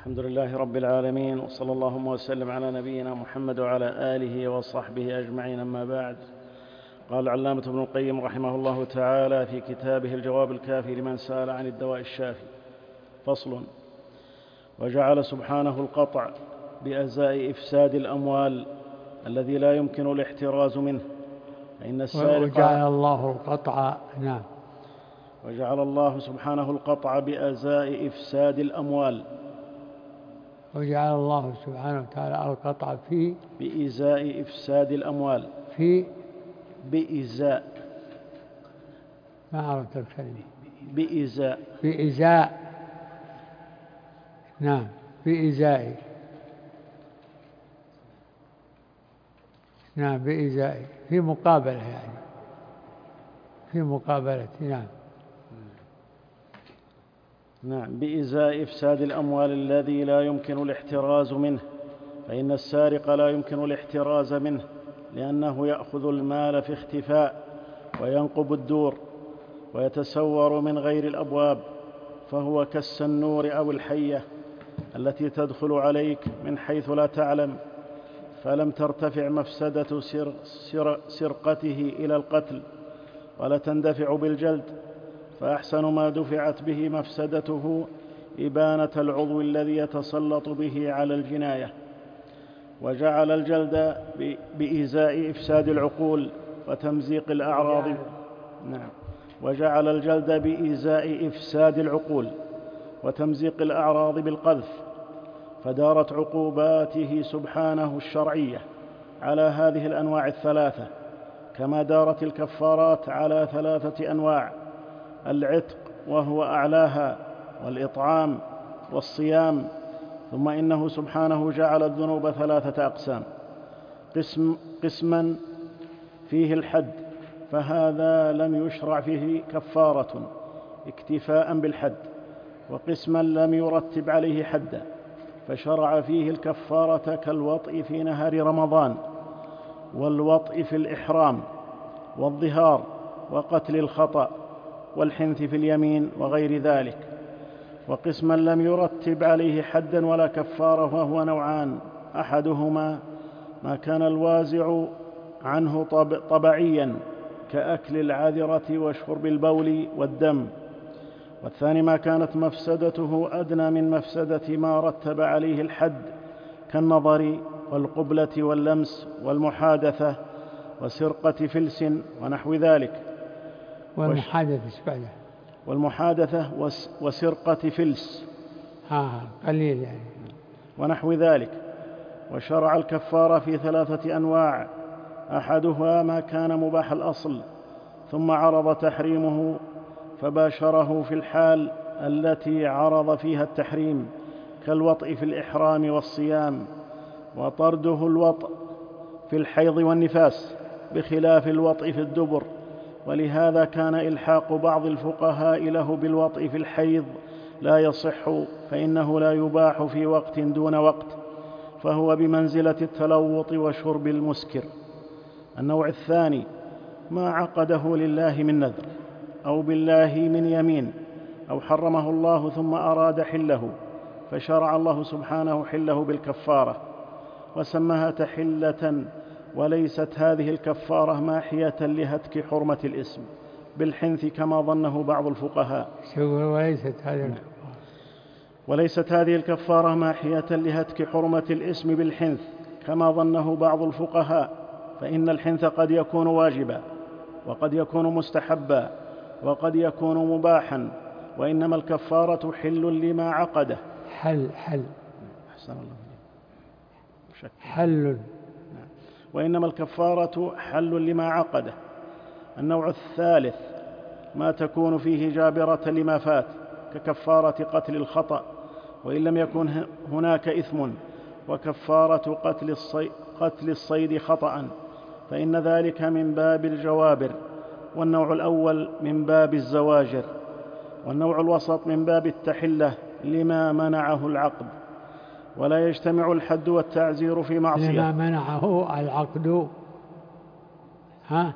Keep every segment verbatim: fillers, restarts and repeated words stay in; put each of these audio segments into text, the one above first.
الحمد لله رب العالمين، وصلى اللهم وسلم على نبينا محمد وعلى آله وصحبه أجمعين، أما بعد. قال العلامة ابن القيم رحمه الله تعالى في كتابه الجواب الكافي لمن سأل عن الدواء الشافي: فصل: وجعل سبحانه القطع بأزاء إفساد الأموال الذي لا يمكن الاحتراز منه، فإن السارق وجعل الله القطع نعم وجعل الله سبحانه القطع بأزاء إفساد الأموال وجعل الله سبحانه وتعالى القطع في بإزاء إفساد الأموال في بإزاء ما عرفت الكلمة بإزاء بإزاء نعم بإزاء نعم بإزاء في مقابلة يعني في مقابلة نعم نعم بإزاء إفساد الأموال الذي لا يمكن الاحتراز منه، فإن السارق لا يمكن الاحتراز منه، لأنه يأخذ المال في اختفاء وينقب الدور ويتسور من غير الأبواب، فهو كالسنور أو الحية التي تدخل عليك من حيث لا تعلم، فلم ترتفع مفسدة سر سر سرقته إلى القتل ولا تندفع بالجلد، فأحسن ما دفعت به مفسدته إبانة العضو الذي يتسلط به على الجناية. وجعل الجلد بإزاء إفساد العقول وتمزيق الأعراض نعم وجعل الجلد بإزاء إفساد العقول وتمزيق الأعراض بالقذف، فدارت عقوباته سبحانه الشرعية على هذه الأنواع الثلاثة، كما دارت الكفارات على ثلاثة أنواع: العتق وهو أعلاها، والإطعام، والصيام. ثم إنه سبحانه جعل الذنوب ثلاثة أقسام: قسم قسما فيه الحد، فهذا لم يشرع فيه كفارة اكتفاء بالحد، وقسما لم يرتب عليه حدا، فشرع فيه الكفارة كالوطء في نهار رمضان، والوطء في الإحرام، والظهار، وقتل الخطأ، والحنث في اليمين، وغير ذلك. وقسما لم يرتب عليه حدا ولا كفارة، وهو نوعان: أحدهما ما كان الوازع عنه طب طبعيا كأكل العذرة وشرب البول والدم، والثاني ما كانت مفسدته أدنى من مفسدة ما رتب عليه الحد، كالنظر والقبلة واللمس والمحادثة وسرقة فلس ونحو ذلك. والمحادثة بعده والمحادثة وسرقة فلس آه قليل يعني ونحو ذلك. وشرع الكفارة في ثلاثة أنواع: أحدها ما كان مباح الأصل ثم عرض تحريمه فباشره في الحال التي عرض فيها التحريم، كالوطء في الإحرام والصيام، وطرده الوطء في الحيض والنفاس بخلاف الوطء في الدبر، ولهذا كان إلحاق بعض الفقهاء له بالوطء في الحيض لا يصح، فإنه لا يباح في وقت دون وقت، فهو بمنزلة التلوط وشرب المسكر. النوع الثاني ما عقده لله من نذر أو بالله من يمين أو حرمه الله ثم أراد حله، فشرع الله سبحانه حله بالكفارة وسماها تحلة، وليست هذه الكفارة ماحية لهتك حرمة الإسم بالحنث كما ظنه بعض الفقهاء. وليست هذه وليست هذه الكفارة ماحية لهتك حرمة الإسم بالحنث كما ظنه بعض الفقهاء، فإن الحنث قد يكون واجبا، وقد يكون مستحبا، وقد يكون مباحا، وإنما الكفارة حل لما عقده. حل حل أحسن الله حل وإنما الكفارة حل لما عقده. النوع الثالث ما تكون فيه جابرة لما فات، ككفارة قتل الخطأ وإن لم يكن هناك إثم، وكفارة قتل الصيد, قتل الصيد خطأ، فإن ذلك من باب الجوابر، والنوع الأول من باب الزواجر، والنوع الوسط من باب التحلة لما منعه العقد. ولا يجتمع الحد والتعزير في معصية. لما منعه العقد ها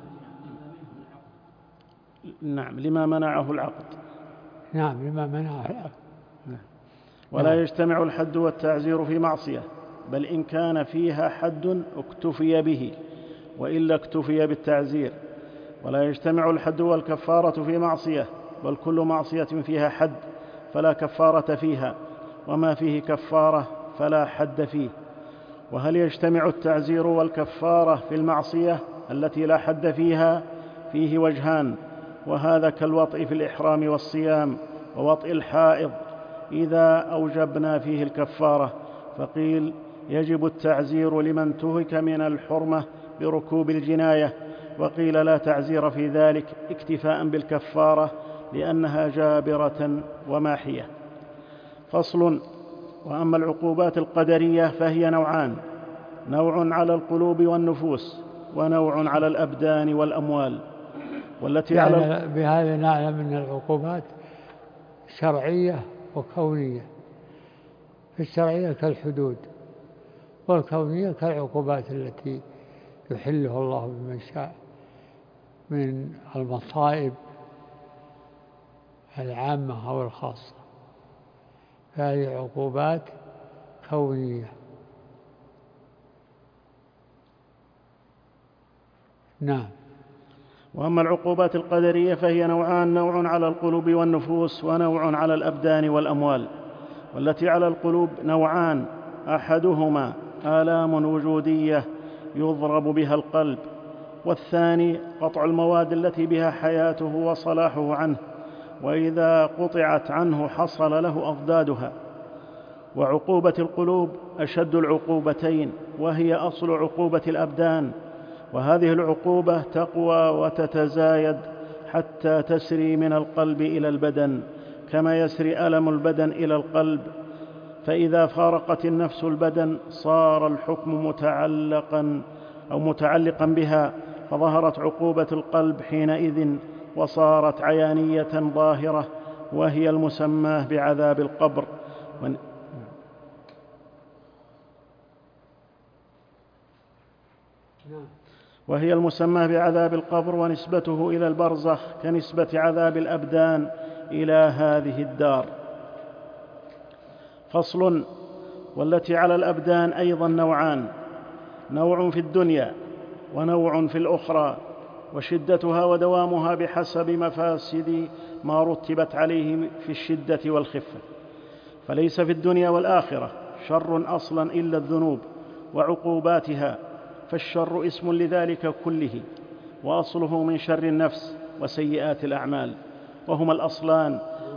نعم لما منعه العقد نعم لما منعه العقد. ولا يجتمع الحد والتعزير في معصية، بل إن كان فيها حد اكتفي به، وإلا اكتفي بالتعزير. ولا يجتمع الحد والكفارة في معصية، بل كل معصية فيها حد فلا كفارة فيها، وما فيه كفارة فلا حد فيه. وهل يجتمع التعزير والكفارة في المعصية التي لا حد فيها؟ فيه وجهان، وهذا كالوطء في الإحرام والصيام ووطء الحائض إذا أوجبنا فيه الكفارة، فقيل يجب التعزير لمن تهك من الحرمة بركوب الجناية، وقيل لا تعزير في ذلك اكتفاء بالكفارة لأنها جابرة وماحية. فصل. وأما العقوبات القدرية فهي نوعان: نوع على القلوب والنفوس، ونوع على الأبدان والأموال. والتي يعني على بهذا نعلم أن العقوبات شرعية وكونية. في الشرعية كالحدود، والكونية كالعقوبات التي يحلها الله بمن شاء من المصائب العامة أو الخاصة، فهذه عقوبات كونية. نعم. وأما العقوبات القدرية فهي نوعان: نوع على القلوب والنفوس، ونوع على الأبدان والأموال. والتي على القلوب نوعان: أحدهما آلام وجودية يضرب بها القلب، والثاني قطع المواد التي بها حياته وصلاحه عنه، وإذا قطعت عنه حصل له أضدادها. وعقوبة القلوب أشد العقوبتين، وهي أصل عقوبة الأبدان، وهذه العقوبة تقوى وتتزايد حتى تسري من القلب إلى البدن، كما يسري ألم البدن إلى القلب. فإذا فارقت النفس البدن صار الحكم متعلقا أو متعلقا بها، فظهرت عقوبة القلب حينئذ وصارت عيانية ظاهرة، وهي المسماه بعذاب القبر. وهي المسماه بعذاب القبر ونسبته إلى البرزخ كنسبة عذاب الأبدان إلى هذه الدار. فصل. والتي على الأبدان أيضا نوعان: نوع في الدنيا ونوع في الأخرى، وشدتها ودوامها بحسب مفاسد ما رتبت عليه في الشدة والخفة. فليس في الدنيا والآخرة شر أصلا إلا الذنوب وعقوباتها، فالشر اسم لذلك كله، وأصله من شر النفس وسيئات الأعمال، وهما الأصلان.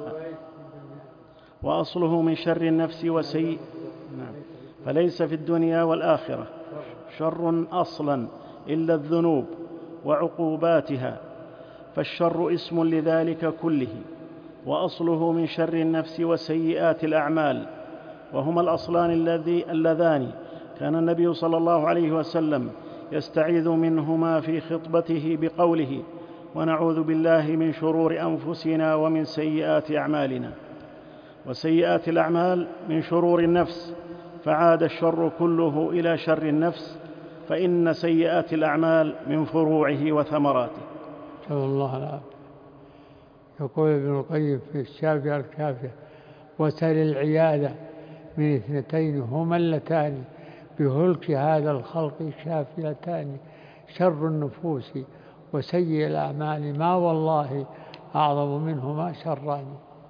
وأصله من شر النفس وسيء نعم. فليس في الدنيا والآخرة شر أصلا إلا الذنوب وعقوباتها، فالشر اسم لذلك كله، وأصله من شر النفس وسيئات الأعمال، وهما الأصلان الذي اللذان كان النبي صلى الله عليه وسلم يستعيذ منهما في خطبته بقوله: ونعوذ بالله من شرور أنفسنا ومن سيئات أعمالنا. وسيئات الأعمال من شرور النفس، فعاد الشر كله إلى شر النفس، فإن سيئات الأعمال من فروعه وثمراته. نسأل الله العافية. يقول ابن القيم في الشافية الكافية: وسل العياذة من اثنتين هما اللتان بهلك هذا الخلق شافلتان، شر النفوس وسيء الأعمال ما والله أعظم منهما شران.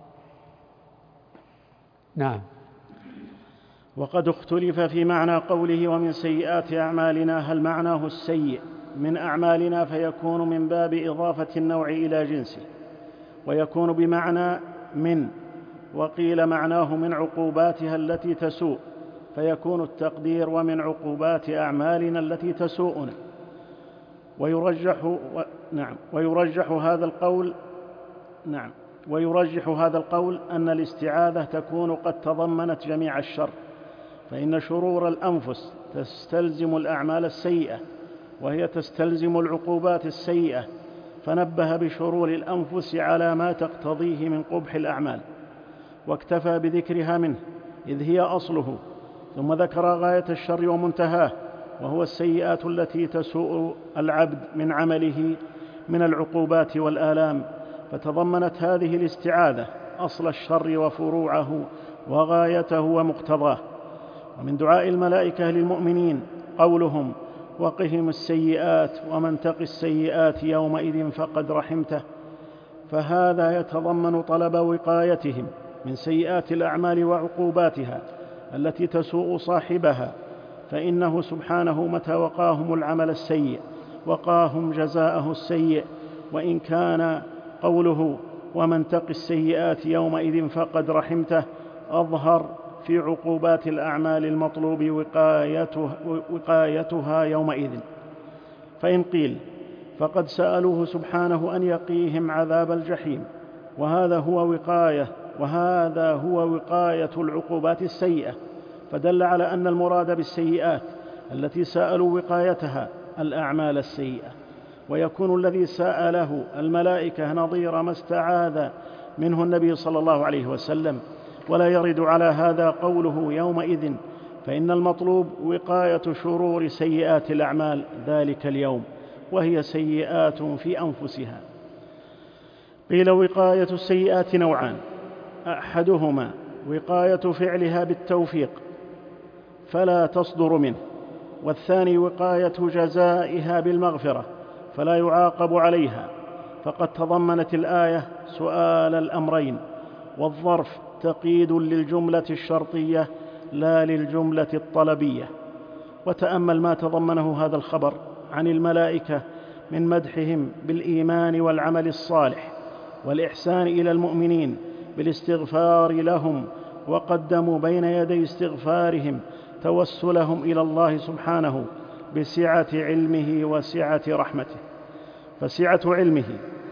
نعم. وقد اختلف في معنى قوله ومن سيئات أعمالنا، هل معناه السيء من أعمالنا فيكون من باب إضافة النوع إلى جنسه ويكون بمعنى من، وقيل معناه من عقوباتها التي تسوء فيكون التقدير ومن عقوبات أعمالنا التي تسوءنا. ويرجح و... نعم ويرجح هذا القول نعم ويرجح هذا القول أن الاستعاذة تكون قد تضمنت جميع الشر، فإن شرور الأنفس تستلزم الأعمال السيئة، وهي تستلزم العقوبات السيئة، فنبه بشرور الأنفس على ما تقتضيه من قبح الأعمال، واكتفى بذكرها منه إذ هي أصله، ثم ذكر غاية الشر ومنتهاه، وهو السيئات التي تسوء العبد من عمله من العقوبات والآلام، فتضمنت هذه الاستعاذة أصل الشر وفروعه وغايته ومقتضاه. ومن دعاء الملائكة للمؤمنين قولهم: وقهم السيئات ومن تق السيئات يومئذ فقد رحمته، فهذا يتضمن طلب وقايتهم من سيئات الأعمال وعقوباتها التي تسوء صاحبها، فإنه سبحانه متى وقاهم العمل السيء وقاهم جزاءه السيء. وإن كان قوله ومن تق السيئات يومئذ فقد رحمته أظهر في عقوبات الأعمال المطلوب وقايتها, وقايتها يومئذ. فإن قيل فقد سألوه سبحانه أن يقيهم عذاب الجحيم، وهذا هو وقاية وهذا هو وقاية العقوبات السيئة، فدل على أن المراد بالسيئات التي سألوا وقايتها الأعمال السيئة، ويكون الذي سأله الملائكة نظير ما استعاذ منه النبي صلى الله عليه وسلم. ولا يرد على هذا قوله يومئذ، فإن المطلوب وقاية شرور سيئات الأعمال ذلك اليوم، وهي سيئات في أنفسها. قيل وقاية السيئات نوعان: أحدهما وقاية فعلها بالتوفيق فلا تصدر منه، والثاني وقاية جزائها بالمغفرة فلا يعاقب عليها. فقد تضمنت الآية سؤال الأمرين، والظرف تقييد للجملة الشرطية لا للجملة الطلبية. وتأمل ما تضمنه هذا الخبر عن الملائكة من مدحهم بالإيمان والعمل الصالح والإحسان إلى المؤمنين بالاستغفار لهم، وقدموا بين يدي استغفارهم توسلهم إلى الله سبحانه بسعة علمه وسعة رحمته. فسعة علمه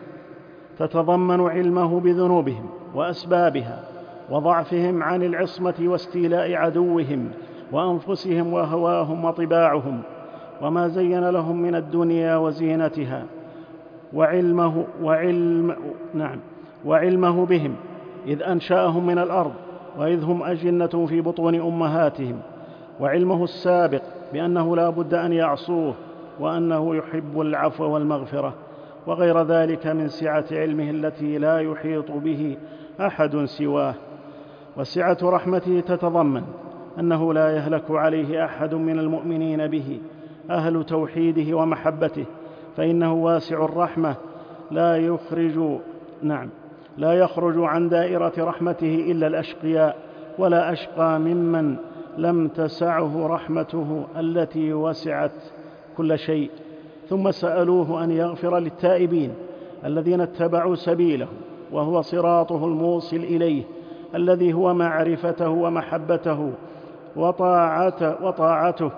تتضمن علمه بذنوبهم وأسبابها وضعفهم عن العصمة واستيلاء عدوهم وأنفسهم وهواهم وطباعهم وما زين لهم من الدنيا وزينتها، وعلمه, وعلم نعم وعلمه بهم إذ أنشأهم من الأرض وإذ هم أجنة في بطون أمهاتهم، وعلمه السابق بأنه لا بد أن يعصوه وأنه يحب العفو والمغفرة، وغير ذلك من سعة علمه التي لا يحيط به أحد سواه. وسعة رحمته تتضمن أنه لا يهلك عليه أحد من المؤمنين به أهل توحيده ومحبته، فإنه واسع الرحمة لا يخرج نعم لا يخرج عن دائرة رحمته إلا الأشقياء، ولا أشقى ممن لم تسعه رحمته التي وسعت كل شيء. ثم سألوه أن يغفر للتائبين الذين اتبعوا سبيله، وهو صراطه الموصل إليه الذي هو معرفته ومحبته وطاعته, وطاعته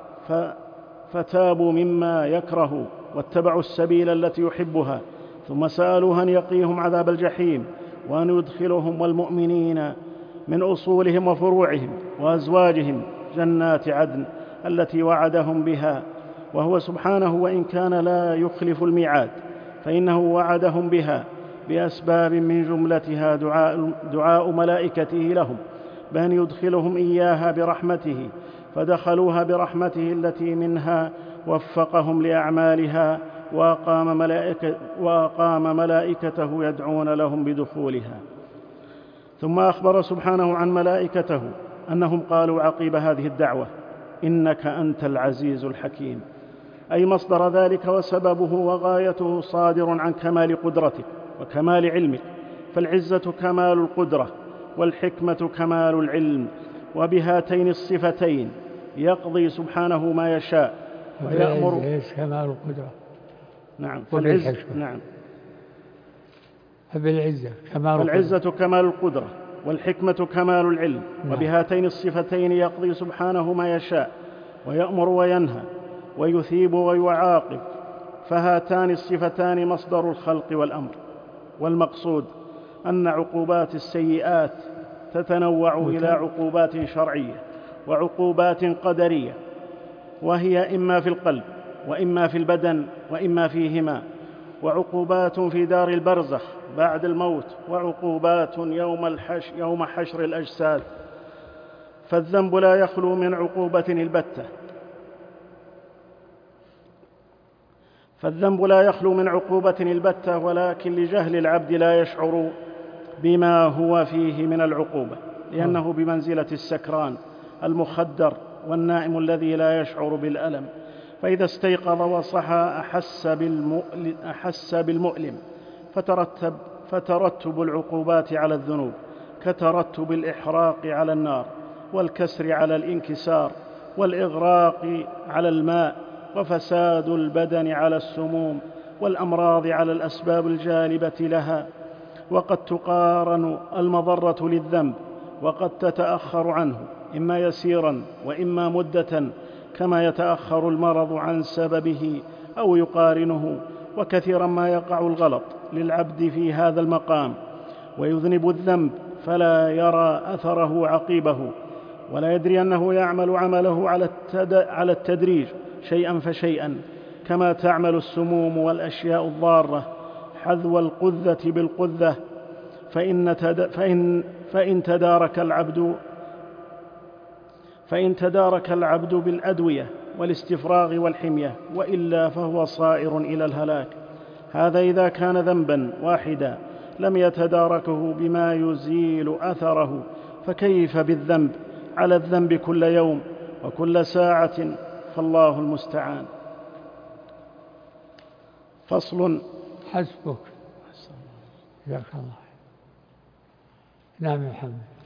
فتابوا مما يكره واتبعوا السبيل التي يحبها. ثم سألوه أن يقيهم عذاب الجحيم، وأن يدخلهم والمؤمنين من أصولهم وفروعهم وأزواجهم جنات عدن التي وعدهم بها، وهو سبحانه وإن كان لا يخلف الميعاد فإنه وعدهم بها بأسباب من جملتها دعاء, دعاء ملائكته لهم بأن يدخلهم إياها برحمته، فدخلوها برحمته التي منها وفقهم لأعمالها، وأقام, ملائكة وأقام ملائكته يدعون لهم بدخولها. ثم أخبر سبحانه عن ملائكته أنهم قالوا عقيب هذه الدعوة: إنك أنت العزيز الحكيم، أي مصدر ذلك وسببه وغايته صادر عن كمال قدرتك وكمال علمك، فالعزة كمال القدرة والحكمة كمال العلم، وبهاتين الصفتين يقضي سبحانه ما يشاء ويأمر. كمال القدرة نعم فالعزة نعم بالعزة كمال فالعزة كمال القدرة والحكمة كمال العلم، نعم. وبهاتين الصفتين يقضي سبحانه ما يشاء ويأمر وينهى ويثيب ويعاقب، فهاتان الصفتان مصدر الخلق والأمر. والمقصود أن عقوبات السيئات تتنوع إلى عقوبات شرعية وعقوبات قدرية، وهي إما في القلب وإما في البدن وإما فيهما، وعقوبات في دار البرزخ بعد الموت، وعقوبات يوم, الحش يوم حشر الأجساد. فالذنب لا يخلو من عقوبة البتة فالذنب لا يخلو من عقوبة البتة ولكن لجهل العبد لا يشعر بما هو فيه من العقوبة. لأنه بمنزلة السكران المخدر والنائم الذي لا يشعر بالألم، فإذا استيقظ وصحى أحس بالمؤلم, أحس بالمؤلم فترتب, فترتب العقوبات على الذنوب كترتب الإحراق على النار، والكسر على الانكسار، والإغراق على الماء، وفساد البدن على السموم، والأمراض على الأسباب الجالبة لها. وقد تقارن المضرة للذنب وقد تتأخر عنه إما يسيرا وإما مدة، كما يتأخر المرض عن سببه أو يقارنه. وكثيرا ما يقع الغلط للعبد في هذا المقام، ويذنب الذنب فلا يرى أثره عقيبه، ولا يدري أنه يعمل عمله على التدريج شيئا فشيئا، كما تعمل السموم والأشياء الضارة حذو القذة بالقذة. فإن, تد... فإن... فإن تدارك العبد فإن تدارك العبد بالأدوية والاستفراغ والحمية، وإلا فهو صائر إلى الهلاك. هذا إذا كان ذنبا واحدا لم يتداركه بما يزيل أثره، فكيف بالذنب على الذنب كل يوم وكل ساعة؟ فالله المستعان. فصل. حسبك. جزاك الله. نعم يا محمد.